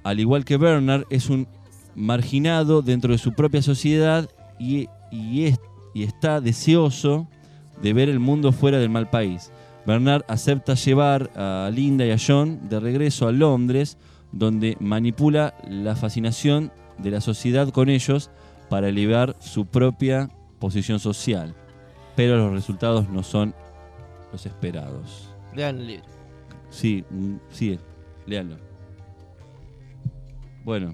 al igual que Bernard, es un marginado dentro de su propia sociedad y está deseoso de ver el mundo fuera del mal país. Bernard acepta llevar a Linda y a John de regreso a Londres, donde manipula la fascinación de la sociedad con ellos para elevar su propia posición social. Pero los resultados no son los esperados. Lean el libro. Sí, léanlo. Bueno,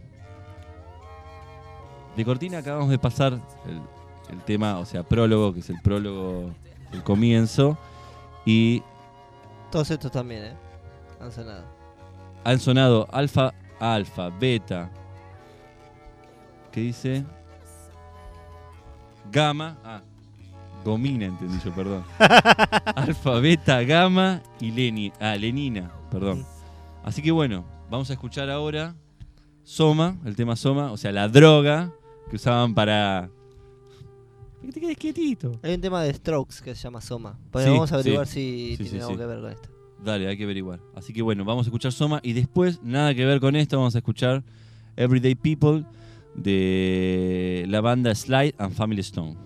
de cortina acabamos de pasar el tema, o sea, prólogo, que es el prólogo del comienzo, y Todos estos también, han sonado. han sonado alfa, beta, ¿qué dice? Gamma, domina, entendí yo, perdón. Alfa, beta, gamma y lenina, perdón. Así que bueno, vamos a escuchar ahora Soma, el tema Soma, o sea, la droga que usaban para... ¿Por qué te quedes quietito? Hay un tema de Strokes que se llama Soma. Pero Sí, vamos a averiguar sí. si tiene algo que ver con esto. Dale, hay que averiguar. Así que bueno, vamos a escuchar Soma y después, nada que ver con esto, vamos a escuchar Everyday People de la banda Slide and Family Stone.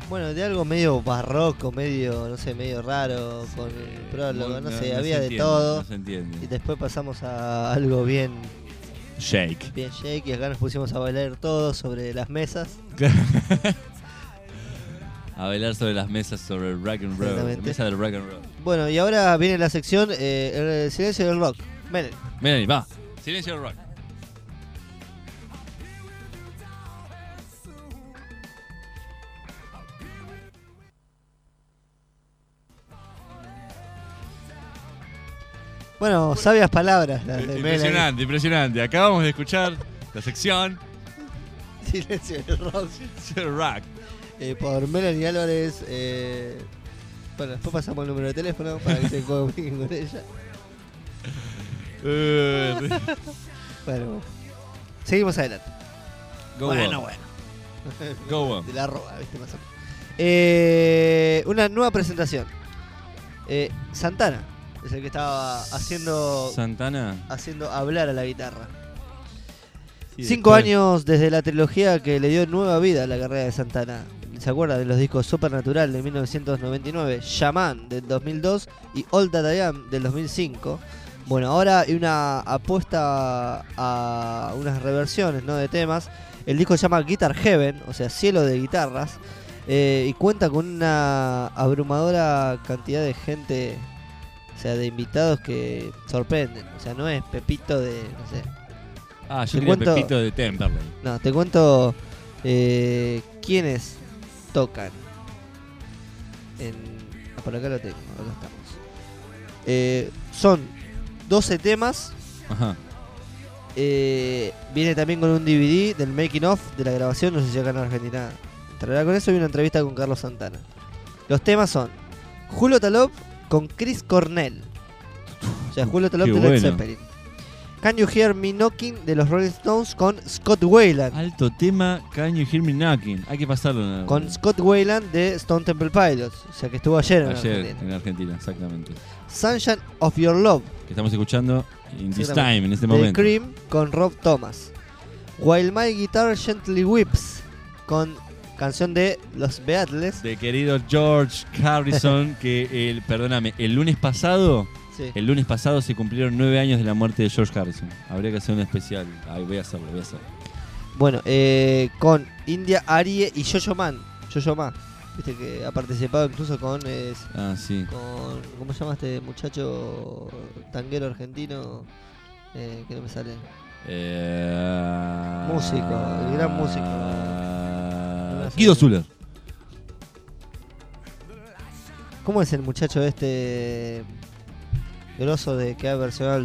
Bueno, de algo medio barroco, medio, no sé, medio raro, con el prólogo, no sé, había de todo. No se entiende. Y después pasamos a algo bien Shake. shake y acá nos pusimos a bailar todos sobre las mesas. A bailar sobre las mesas sobre el rock and roll. La Exactamente. mesa del rock and roll. Bueno, y ahora viene la sección el silencio del rock. Ven. Ven ahí, va. Silencio del rock. Bueno, sabias palabras las de Impresionante, impresionante. Acabamos de escuchar la sección Melanie. Silencio del rock. del rock. Por Melanie Álvarez. Bueno, después pasamos el número de teléfono para que se comuniquen con ella. Bueno, seguimos adelante. Go bueno, on. bueno. Go on. De la roba, ¿viste? Más o menos. Una nueva presentación. Santana es el que estaba haciendo hablar a la guitarra. Sí, 5 después- años desde la trilogía que le dio nueva vida a la carrera de Santana. ¿Se acuerdan de los discos Supernatural de 1999, Shaman del 2002 y All That I Am del 2005? Bueno, ahora hay una apuesta a unas reversiones, ¿no?, de temas. El disco se llama Guitar Heaven, o sea, cielo de guitarras, y cuenta con una abrumadora cantidad de gente, o sea, de invitados que sorprenden. O sea, no es Pepito de, no sé. Ah, yo Te quería cuento- Pepito de Temperley. No, te cuento quiénes tocan. Por acá lo tengo, acá estamos. Son 12 temas. Ajá. Viene también con un DVD del making of de la grabación. No sé si acá en Argentina entrará con eso. Y una entrevista con Carlos Santana. Los temas son Julio Talop con Chris Cornell. O sea, Julio Talop Qué de Led bueno. Zeppelin. Can You Hear Me Knocking de los Rolling Stones con Scott Weiland. Alto tema, Can You Hear Me Knocking. Hay que pasarlo. Con Scott Weiland de Stone Temple Pilots. O sea, que estuvo ayer en Ayer Argentina. en Argentina, exactamente. Sunshine of Your Love Que estamos escuchando in this Exactamente. time, en este de momento. Cream con Rob Thomas. While My Guitar Gently Whips con canción de Los Beatles. De querido George Harrison, que perdóname, el lunes pasado Sí. El lunes pasado se cumplieron 9 años de la muerte de George Harrison. Habría que hacer un especial. Ay, voy a hacerlo. Bueno, con India Arie y Yo-Yo Ma. Viste que ha participado incluso con Sí. ¿cómo se llama este muchacho tanguero argentino? Que no me sale. Músico, el gran músico. Guido Zuller. ¿Cómo es el muchacho este grosso de que ha versionado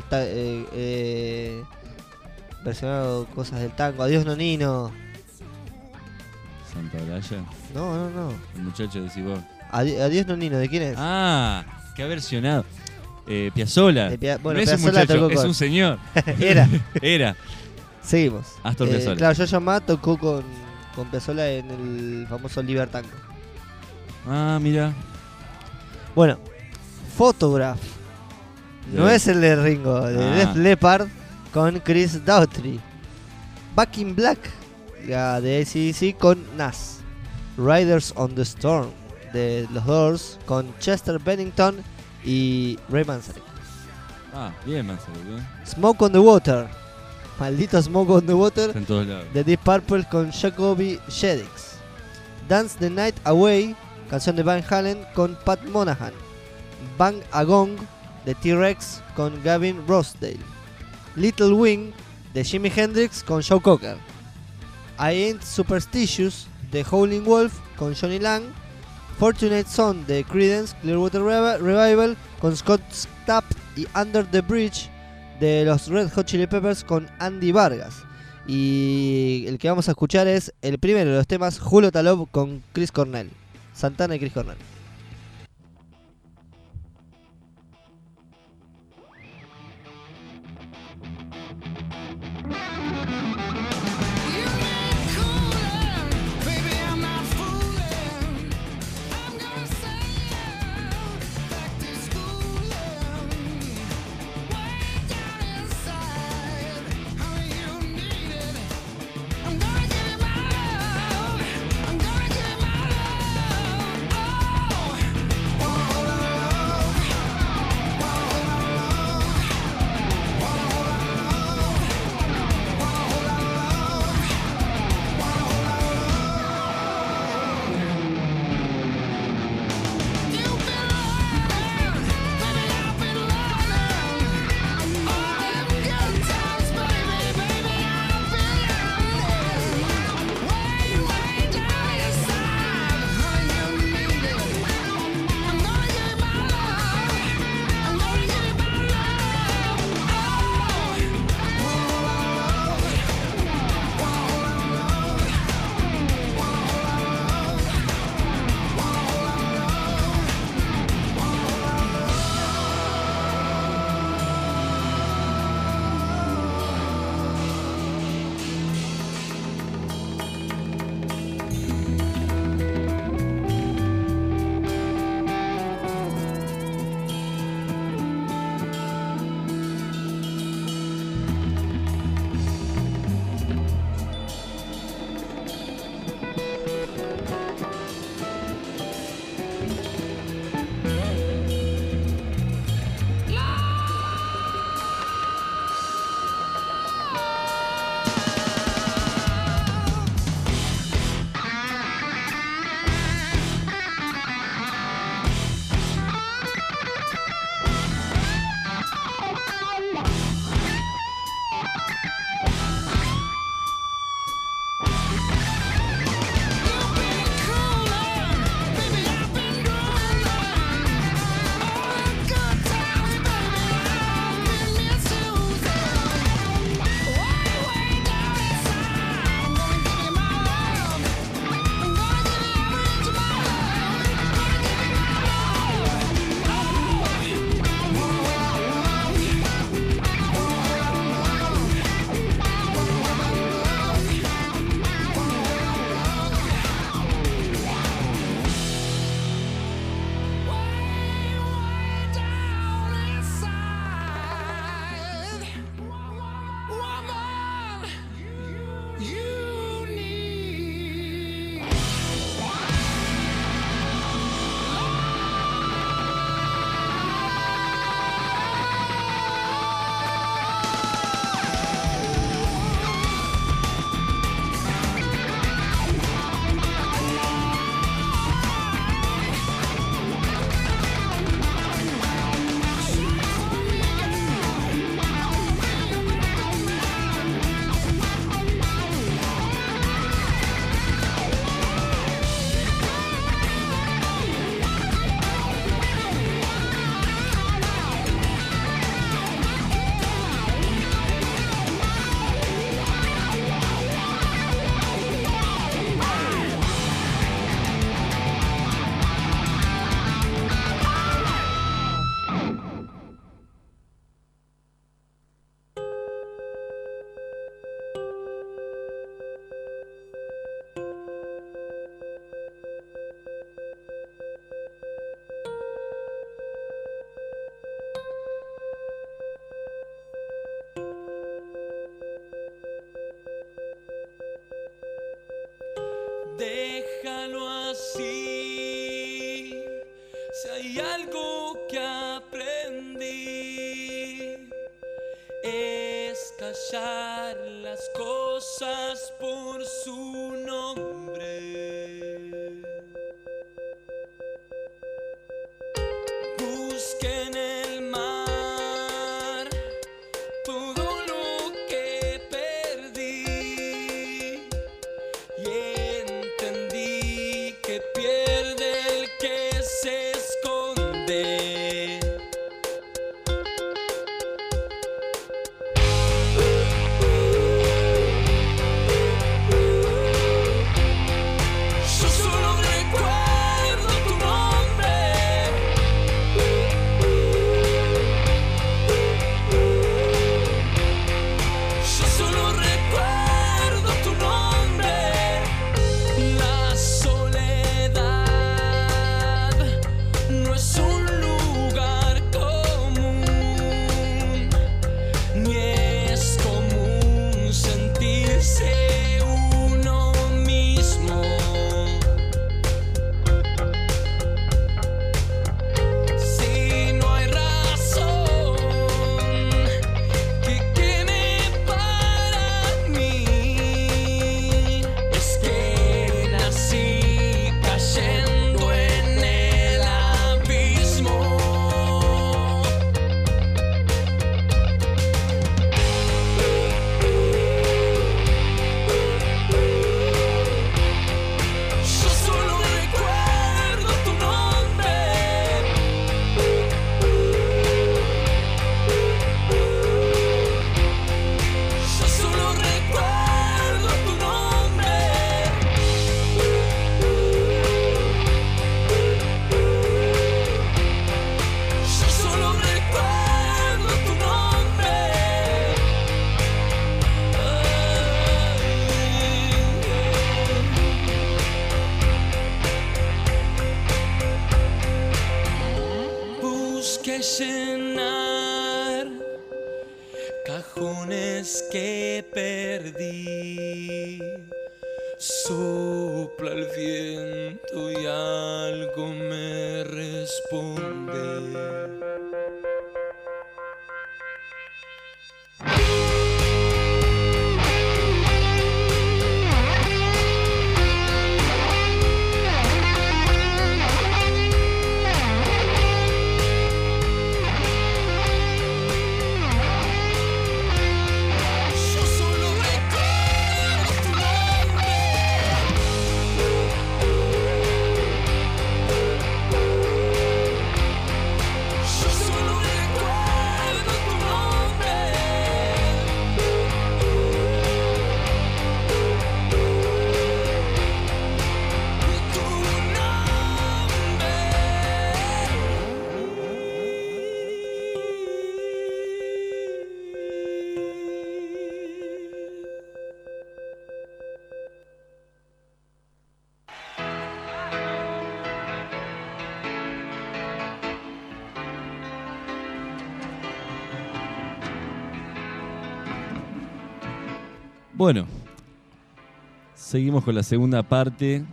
versionado cosas del tango? Adiós Nonino. Santa Olalla. No. El muchacho de Cibor. Adiós Nonino, ¿de quién es? Ah, que ha versionado. Piazzolla. Bueno, no es un Piazzolla muchacho, tocó es con- un señor. Era. Seguimos. Astor Piazzolla. Claro, Yo-Yo Ma tocó con Piazzolla en el famoso Libertango. Ah, mira. Bueno, Photograph. No Sí. es el de Ringo, de Def Leppard con Chris Daughtry. Back in Black, la de AC/DC con Nas. Riders on the Storm de los Doors con Chester Bennington y Ray Manzarek. Ah, bien, Manzaro, bien. Smoke on the Water, maldito Smoke on the Water Está en todos lados. de Deep Purple con Jacoby Shaddix. Dance the Night Away, canción de Van Halen con Pat Monahan. Bang a Gong de T-Rex con Gavin Rossdale. Little Wing de Jimi Hendrix con Joe Cocker. I Ain't Superstitious de Howlin' Wolf con Johnny Lang. Fortunate Son de Creedence Clearwater Revival con Scott Stapp y Under the Bridge de los Red Hot Chili Peppers con Andy Vargas. Y el que vamos a escuchar es el primero de los temas, Julio Talop con Chris Cornell. Santana y Chris Cornell. I'm gonna give you my love. I'm gonna give you my love. hay algo que aprendí, es callar las cosas por su nombre. Busqué en el mar todo lo que perdí y entendí que pierde el que se esconde. Yo solo recuerdo tu nombre. Yo solo recuerdo tu nombre. La soledad no es un lugar común, ni es común sentirse uno mismo. Si no hay razón que queme para mí, es que nací cayendo en el abismo. Yo solo recuerdo tu nombre. Yo solo recuerdo tu nombre. Yo solo recuerdo tu nombre. Busqué llenar cajones que perdí. Sopla el viento y algo me responde. Yo solo recuerdo tu nombre. Yo solo recuerdo tu nombre. Tu nombre. Bueno, seguimos con la segunda parte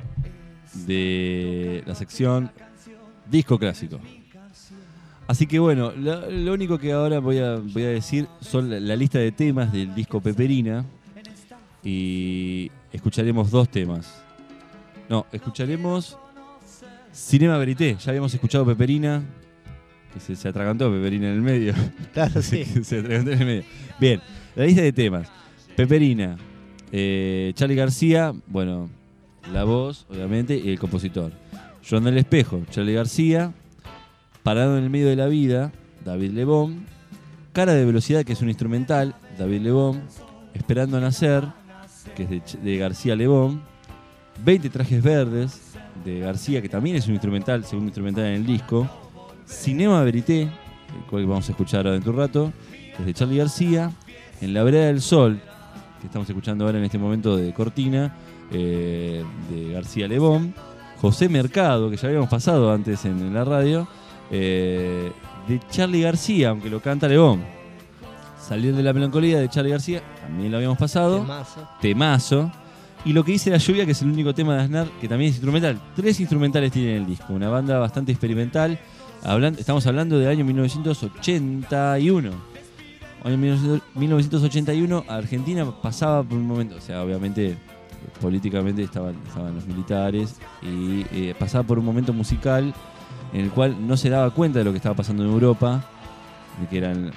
de la sección Disco Clásico. Así que bueno, lo único que ahora voy a decir son la lista de temas del disco Peperina. Y escucharemos dos temas. No, escucharemos Cinema Verité. Ya habíamos escuchado Peperina, que se atragantó Peperina en el medio. Claro, sí. Se atragantó en el medio. Bien, la lista de temas. Peperina, Charly García, bueno, la voz, obviamente, y el compositor. Joan del Espejo, Charly García. Parado en el medio de la vida, David Lebón. Cara de velocidad, que es un instrumental, David Lebón. Esperando a nacer, que es de García Lebón. 20 trajes verdes, de García, que también es un instrumental, segundo instrumental en el disco. Cinema Verité, el cual vamos a escuchar ahora dentro de un rato, que es de Charly García. En la vereda del sol, que estamos escuchando ahora en este momento de Cortina, de García Lebón. José Mercado, que ya habíamos pasado antes en la radio, de Charly García, aunque lo canta Lebón. Salir de la melancolía de Charly García, también lo habíamos pasado. Temazo. Temazo. Y Lo que dice la lluvia, que es el único tema de Aznar, que también es instrumental. 3 instrumentales tiene el disco, una banda bastante experimental. Estamos hablando del año 1981. En 1981 Argentina pasaba por un momento, o sea, obviamente políticamente estaban los militares y pasaba por un momento musical en el cual no se daba cuenta de lo que estaba pasando en Europa, de que eran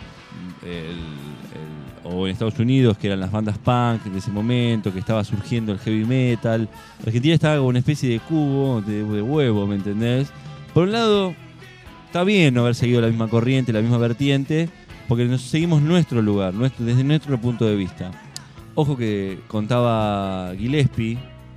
o en Estados Unidos, que eran las bandas punk de ese momento, que estaba surgiendo el heavy metal. Argentina estaba como una especie de cubo, de huevo, ¿me entendés? Por un lado, está bien no haber seguido la misma corriente, la misma vertiente, porque nos seguimos nuestro lugar, desde nuestro punto de vista. Ojo que contaba Gillespie,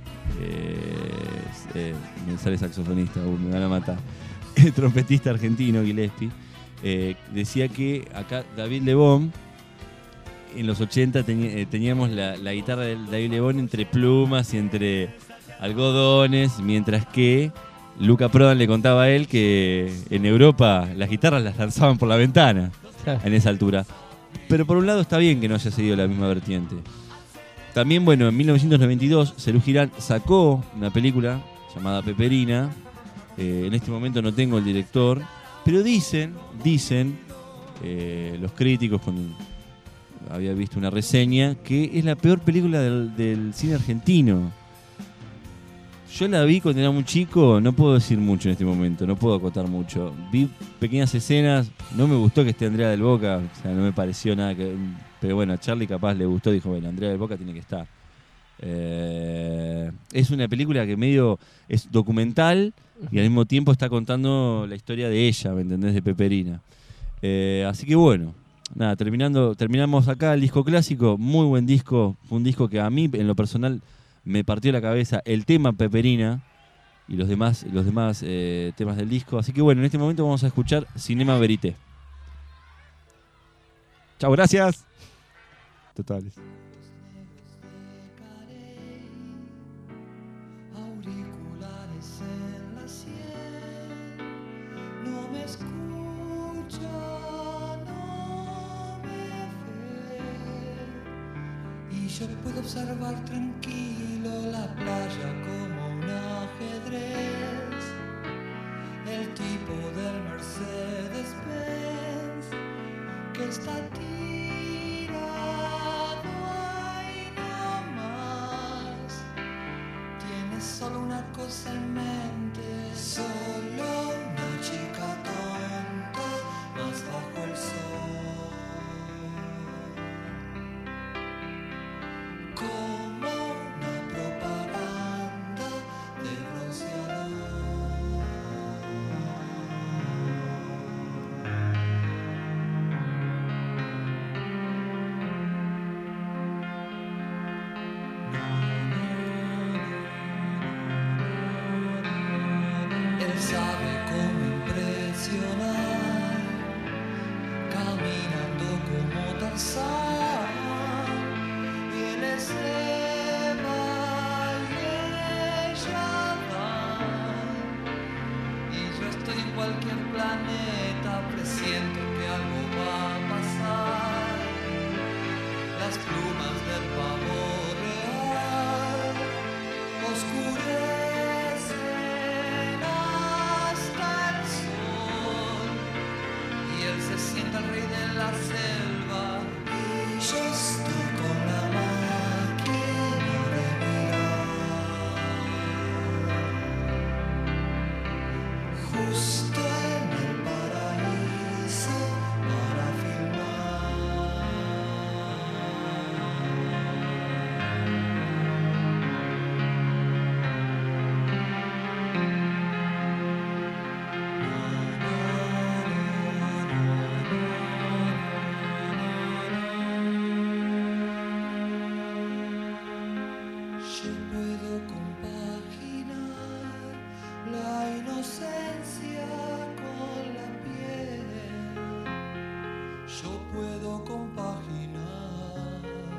me sale saxofonista, me van a matar, el trompetista argentino Gillespie, decía que acá David Lebón, en los 80 teníamos la guitarra de David Lebón entre plumas y entre algodones, mientras que Luca Prodan le contaba a él que en Europa las guitarras las lanzaban por la ventana en esa altura. Pero por un lado está bien que no haya seguido la misma vertiente. También, bueno, en 1992 Serú Girán sacó una película llamada Peperina. En este momento no tengo el director, pero dicen los críticos, cuando había visto una reseña, que es la peor película del cine argentino. Yo la vi cuando era muy chico, no puedo decir mucho en este momento, no puedo acotar mucho. Vi pequeñas escenas, no me gustó que esté Andrea del Boca, o sea, no me pareció nada que... Pero bueno, a Charlie capaz le gustó, dijo, bueno, Andrea del Boca tiene que estar. Es una película que medio es documental y al mismo tiempo está contando la historia de ella, ¿me entendés? De Peperina. Así que bueno, nada, terminamos acá el disco clásico, muy buen disco, un disco que a mí en lo personal me partió la cabeza el tema Peperina y los demás temas del disco. Así que bueno, en este momento vamos a escuchar Cinema Verité. Chao, gracias. Totales. Auriculares en la sien, no me escucha, no me ve, y yo puedo observar tranquilo la playa como un ajedrez, el tipo del Mercedes-Benz que está solo una cosa en mente, solo una chica tonta más bajo el sol, como una propaganda de bronceador. Él sabe cómo impresionar, caminando como Tarzán, y él es Eva y ella Dan, y yo estoy en cualquier planeta, presiento que algo va a pasar, las plumas del pavo real oscurecen hasta el sol, y él se siente el rey de la selva, y yo estoy con la máquina de mirar, justo en el paraíso para filmar. Yo puedo compaginar la inocencia con la piel. Yo puedo compaginar.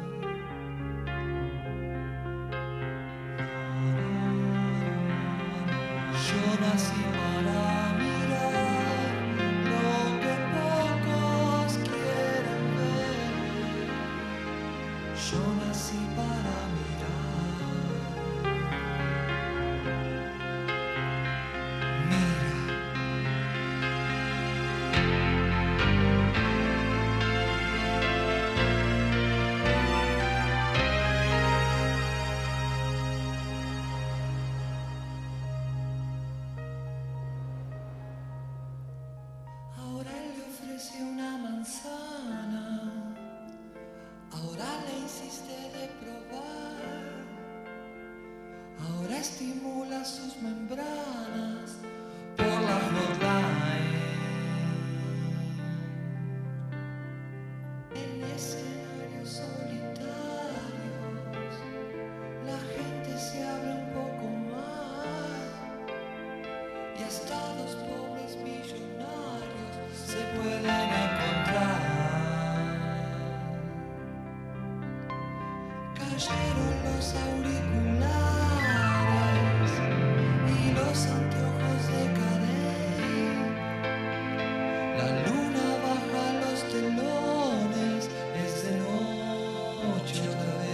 Yo nací para mirar lo que pocos quieren ver. Yo nací para mirar. estados pobres millonarios se pueden encontrar. Cayeron los auriculares y los anteojos de Carey. La luna baja los telones, es de noche otra vez.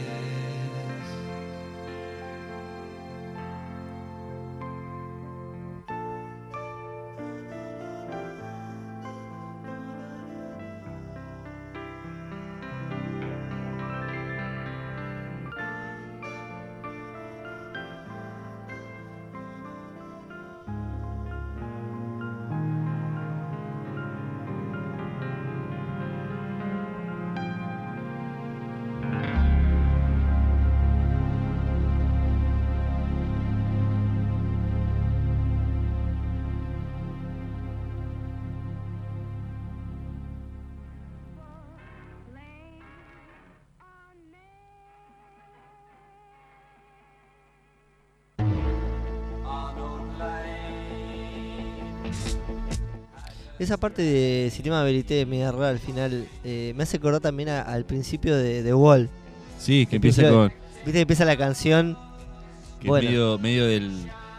Esa parte de Cinema Verité media rara al final me hace acordar también al principio de The Wall. Sí, que empieza Empieza- con... Viste que empieza la canción. Que Bueno. medio de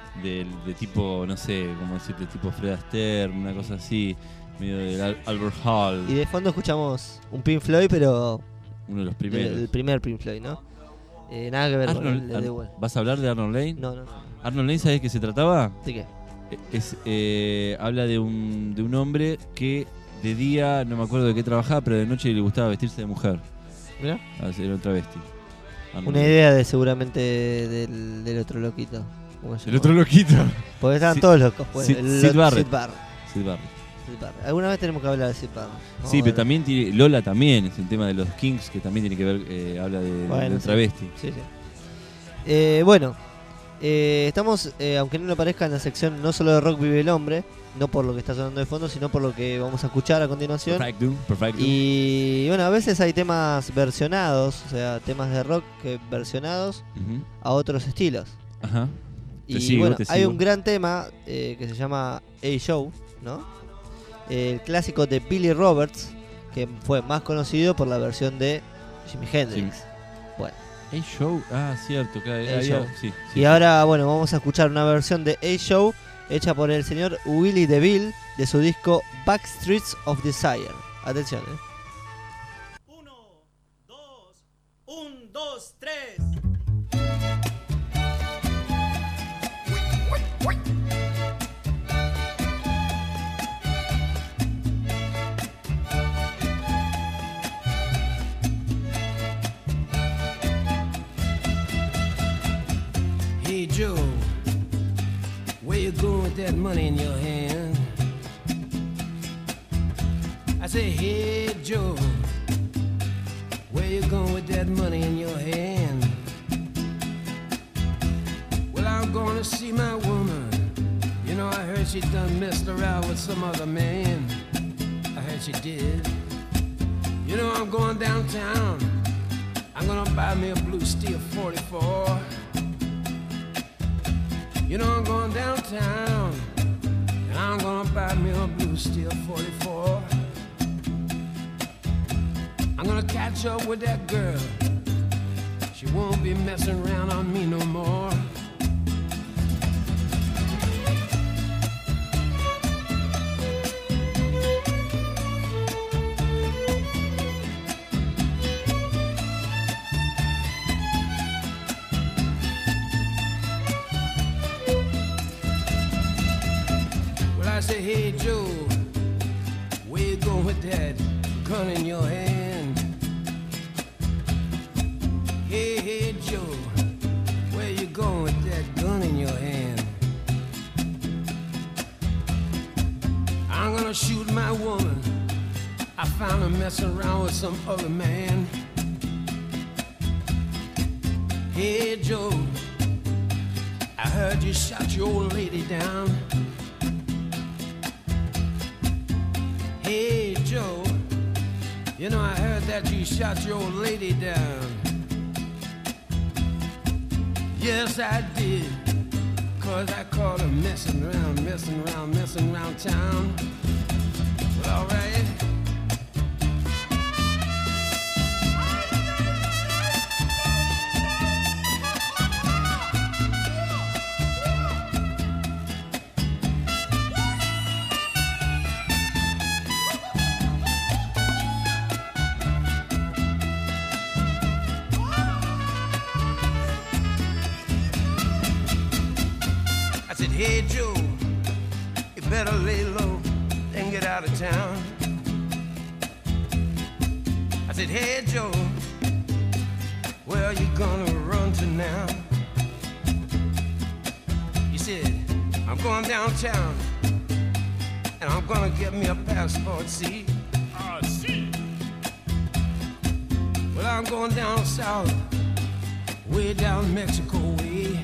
tipo, no sé, cómo decirte, tipo Fred Astaire, una cosa así, medio del Albert Hall, Y de fondo escuchamos un Pink Floyd, pero uno de los el primeros. primer Pink Floyd, ¿no? Nada que ver con el de The Wall. ¿Vas a hablar de Arnold Lane? No. Arnold Lane, ¿sabes de qué se trataba? ¿De qué? Habla de un hombre que de día, no me acuerdo de qué trabajaba, pero de noche le gustaba vestirse de mujer. Mirá. Era un travesti. Arnold Una Lane. idea de seguramente del otro loquito. ¿Cómo se El llama? otro loquito. Porque estaban Sid- todos locos. Pues. Sid Barrett. Sid Barrett. Sid Barrett. Sid Barrett. Alguna vez tenemos que hablar de Sid Barrett. Vamos Sí, a pero ver. también tiene, Lola también, es el tema de los Kings, que también tiene que ver, habla de Bueno, un sí. travesti. Sí. Bueno, estamos, aunque no lo parezca, en la sección no solo de Rock Vive el Hombre, no por lo que está sonando de fondo, sino por lo que vamos a escuchar a continuación. Perfecto. Y bueno, a veces hay temas versionados, o sea, temas de rock versionados Ujú. a otros estilos. Ajá. Te Y sigo, bueno, te hay sigo. un gran tema que se llama A-Show, ¿no? El clásico de Billy Roberts, que fue más conocido por la versión de Jimi Hendrix. Bueno, A-Show, cierto, claro. A-Show. Sí. y ahora, bueno, vamos a escuchar una versión de A-Show hecha por el señor Willie DeVille de su disco Backstreets of Desire. Atención, 1, 2, 1, 2, 3. Hey Joe, where you going with that money in your hand? I say, hey Joe, where you going with that money in your hand? Well, I'm gonna see my woman. You know, I heard she done messed around with some other man. I heard she did. You know, I'm going downtown. I'm gonna buy me a blue steel 44. You know I'm going downtown, and I'm gonna buy me a blue steel 44. I'm gonna catch up with that girl. She won't be messing around on me no more. I say, hey Joe, where you going with that gun in your hand? Hey Joe, where you going with that gun in your hand? I'm gonna shoot my woman. I found her messing around with some other man. Hey Joe, I heard you shot your old lady down. Hey Joe, you know I heard that you shot your old lady down. Yes I did, 'cause I call it messing around, messing around, messing around town. Well, alright. Hey Joe, you better lay low and get out of town. I said, hey Joe, where are you gonna run to now? He said, I'm going downtown and I'm gonna get me a passport, see? See. Well, I'm going down south, way down Mexico way.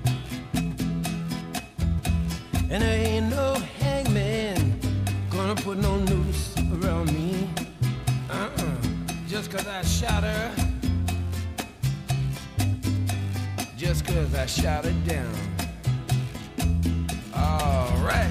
And there ain't no hangman gonna put no noose around me. Just 'cause I shot her. Just 'cause I shot her down. All right.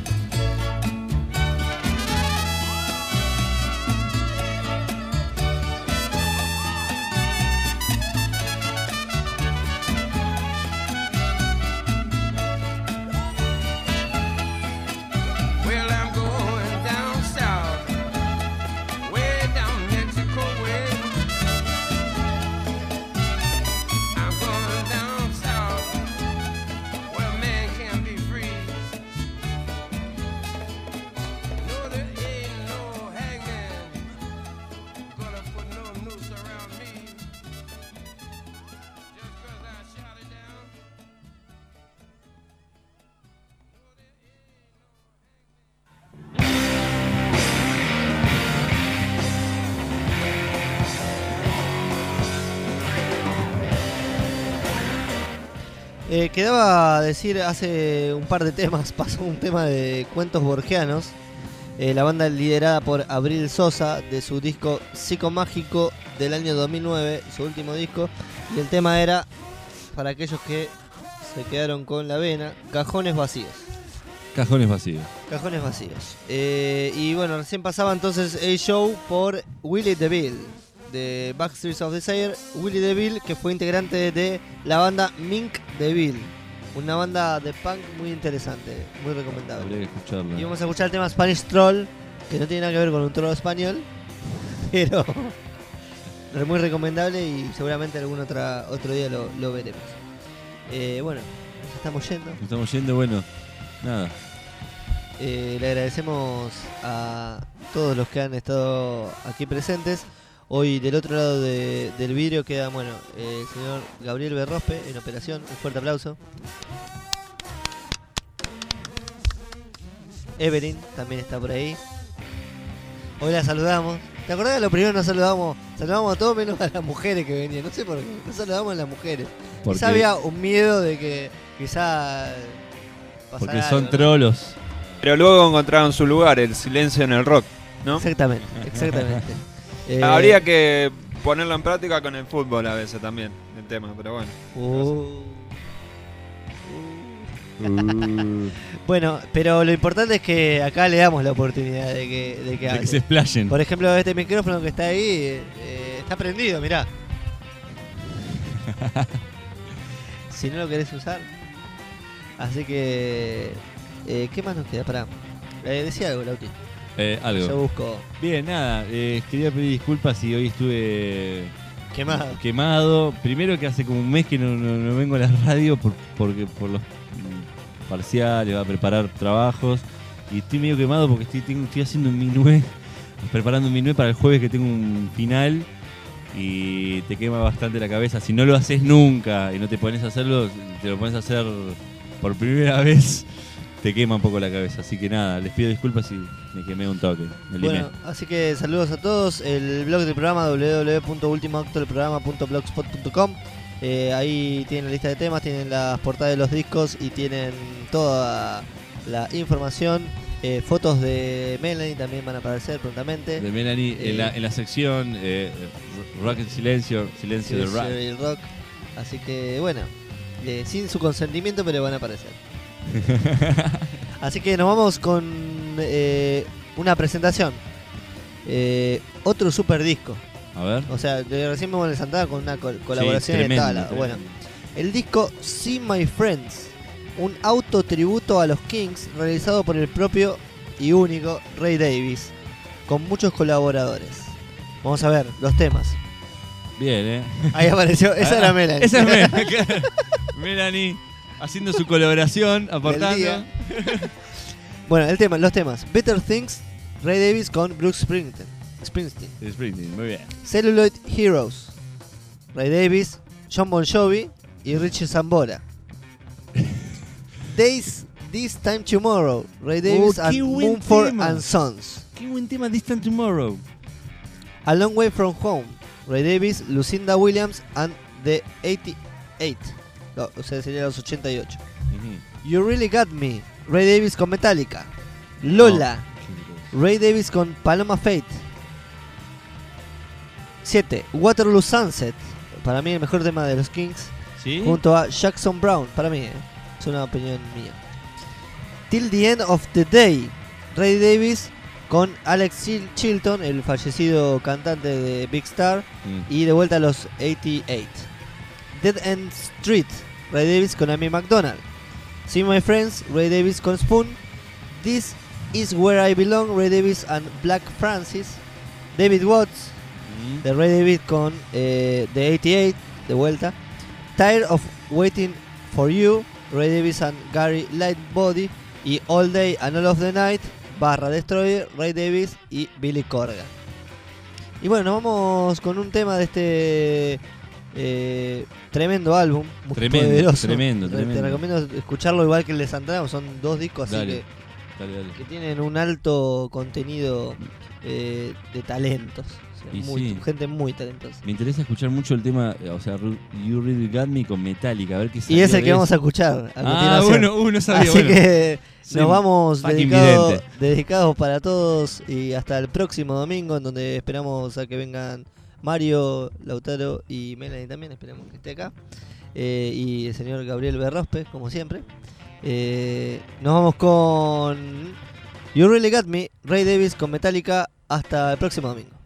Quedaba decir, hace un par de temas pasó un tema de cuentos borgianos. La banda liderada por Abril Sosa, de su disco Psicomágico del año 2009, su último disco. Y el tema era, para aquellos que se quedaron con la vena, Cajones Vacíos. Cajones vacíos. Cajones Vacíos. Y bueno, recién pasaba entonces el show por Willie DeVille, de Backstreet of Desire. Willie DeVille, que fue integrante de la banda Mink DeVille, una banda de punk muy interesante, muy recomendable. Habría que escucharla. Y vamos a escuchar el tema Spanish Troll, que no tiene nada que ver con un troll español, pero es muy recomendable y seguramente algún otro día lo veremos. Bueno, nos estamos yendo. Nos estamos yendo, bueno, nada. Le agradecemos a todos los que han estado aquí presentes. Hoy del otro lado del vidrio queda, bueno, el señor Gabriel Berrospe en operación. Un fuerte aplauso. Evelyn también está por ahí. Hoy la saludamos. ¿Te acordás que lo primero nos saludamos? Saludamos a todos menos a las mujeres que venían. No sé por qué. No saludamos a las mujeres. Quizá había un miedo de que quizá pasara porque algo, son ¿no? trolos. Pero luego encontraron su lugar, el silencio en el rock, ¿no? Exactamente, exactamente. Habría que ponerlo en práctica con el fútbol a veces también, el tema, pero bueno. Bueno, pero lo importante es que acá le damos la oportunidad de que hable. De que se explayen. Por ejemplo, este micrófono que está ahí está prendido, mirá. Si no lo querés usar. Así que... ¿qué más nos queda? Pará. Decía algo, Lauti. Algo. Yo busco... Bien, nada, quería pedir disculpas si hoy estuve Quemado. Primero que hace como un mes que no vengo a la radio porque por los parciales, va a preparar trabajos y estoy medio quemado porque estoy haciendo un minué, preparando un minué para el jueves que tengo un final y te quema bastante la cabeza. Si no lo haces nunca y no te pones a hacerlo, te lo pones a hacer por primera vez, te quema un poco la cabeza. Así que nada, les pido disculpas si me quemé un toque. Bueno, así que saludos a todos. El blog del programa www.ultimoactodelprograma.blogspot.com. Ahí tienen la lista de temas, tienen las portadas de los discos y tienen toda la información. Fotos de Melanie también van a aparecer prontamente. De Melanie en la sección Rock en Silencio, Silencio del Rock. El rock. Así que bueno, sin su consentimiento, pero van a aparecer. Así que nos vamos con una presentación. Otro super disco. A ver. O sea, recién me Santana con una colaboración de tremendo, Tala. tremendo. Bueno, el disco See My Friends, un autotributo a los Kings realizado por el propio y único Ray Davies, con muchos colaboradores. Vamos a ver los temas. Bien, Ahí apareció, esa era Melanie. Esa es Melanie. Melanie haciendo su colaboración, aportando. día. Bueno, los temas. Better Things, Ray Davies con Bruce Springsteen. Springsteen, muy bien. Celluloid Heroes, Ray Davies, John Bon Jovi y Richie Sambora. This Time Tomorrow, Ray Davies and qué buen Mumford tema. and Sons. Qué buen tema, Distant Tomorrow. A Long Way From Home, Ray Davies, Lucinda Williams and the 88. No, o sea, sería los 88. You Really Got Me, Ray Davies con Metallica. Lola, Ray Davies con Paloma Faith. 7. Waterloo Sunset, para mí el mejor tema de los Kings, ¿Sí? junto a Jackson Brown, para mí, es una opinión mía. Till the End of the Day, Ray Davies con Alex Chilton, el fallecido cantante de Big Star, y de vuelta a los 88. Dead End Street, Ray Davies con Amy McDonald. See My Friends, Ray Davies con Spoon. This Is Where I Belong, Ray Davies and Black Francis. David Watts, de Ray Davies con The 88, de vuelta. Tired of Waiting for You, Ray Davies and Gary Lightbody. Y All Day and All of the Night, Destroyer, Ray Davies y Billy Corgan. Y bueno, nos vamos con un tema de este tremendo álbum, muy Tremendo, poderoso. tremendo. Te recomiendo escucharlo igual que el de Santana, son 2 discos así Dale. que tienen un alto contenido de talentos. O sea, Y sí. gente muy talentosa. Me interesa escuchar mucho el tema, o sea, You Really Got Me con Metallica, a ver qué sale. Y es el que vamos a escuchar a continuación. bueno, uno sabía. Así bueno. que Sí, nos vamos fucking dedicados para todos y hasta el próximo domingo, en donde esperamos a que vengan Mario, Lautaro y Melanie también, esperemos que esté acá. Y el señor Gabriel Berrospe, como siempre. Nos vamos con You Really Got Me, Ray Davies con Metallica. Hasta el próximo domingo.